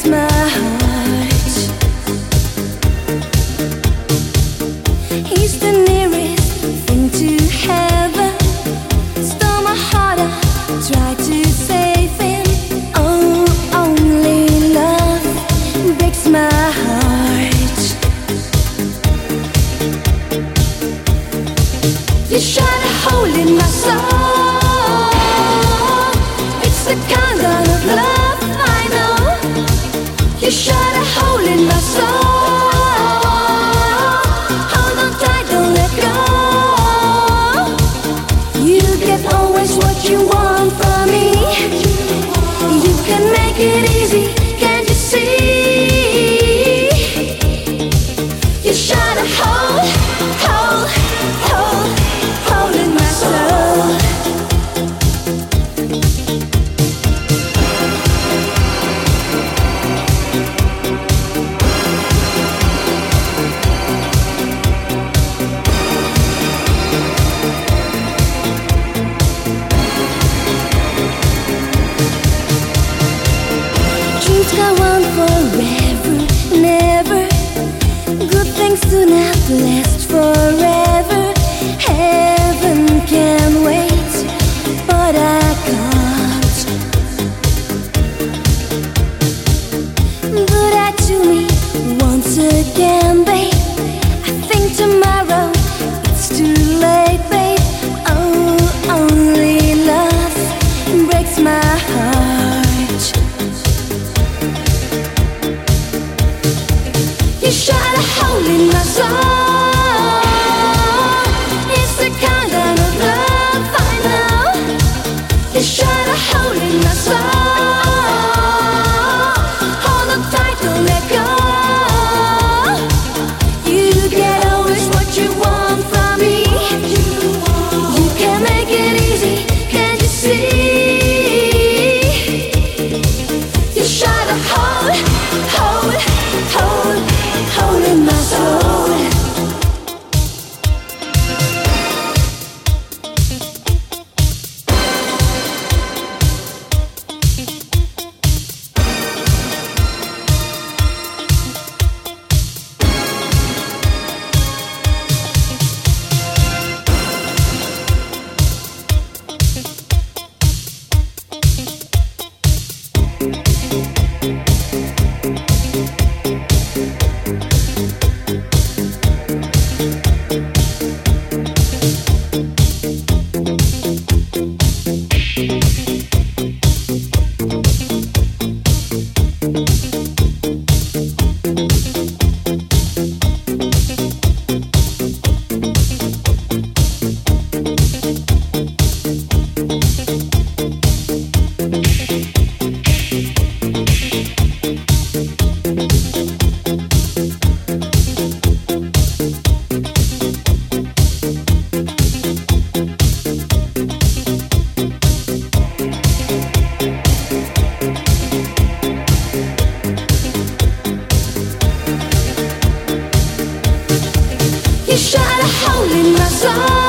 my heart. He's the nearest thing to heaven. Stole my heart out, tried to save him. Oh, only love breaks my heart. You shot a hole in my soul. It's the kind of love I know. You shot a hole in my soul. Hold on tight, don't let go. You get always what you want from me. You can make it easy, can't you see? You shot a hole, hole, hole, hole in my soul. Dreams go on forever, never. Good things do not last forever. Heaven can wait, but I can't. Do that to me once again, babe. I think tomorrow it's too late, babe. Oh, only love breaks my heart. You shot a hole in my soul. It's the kind of love I know. You shot a hole in my soul. Hold on tight, don't let go. You get always what you want from me. You can make it easy, can't you see? You shot a hole, hole, hole, hole in my soul. You shot a hole in my soul.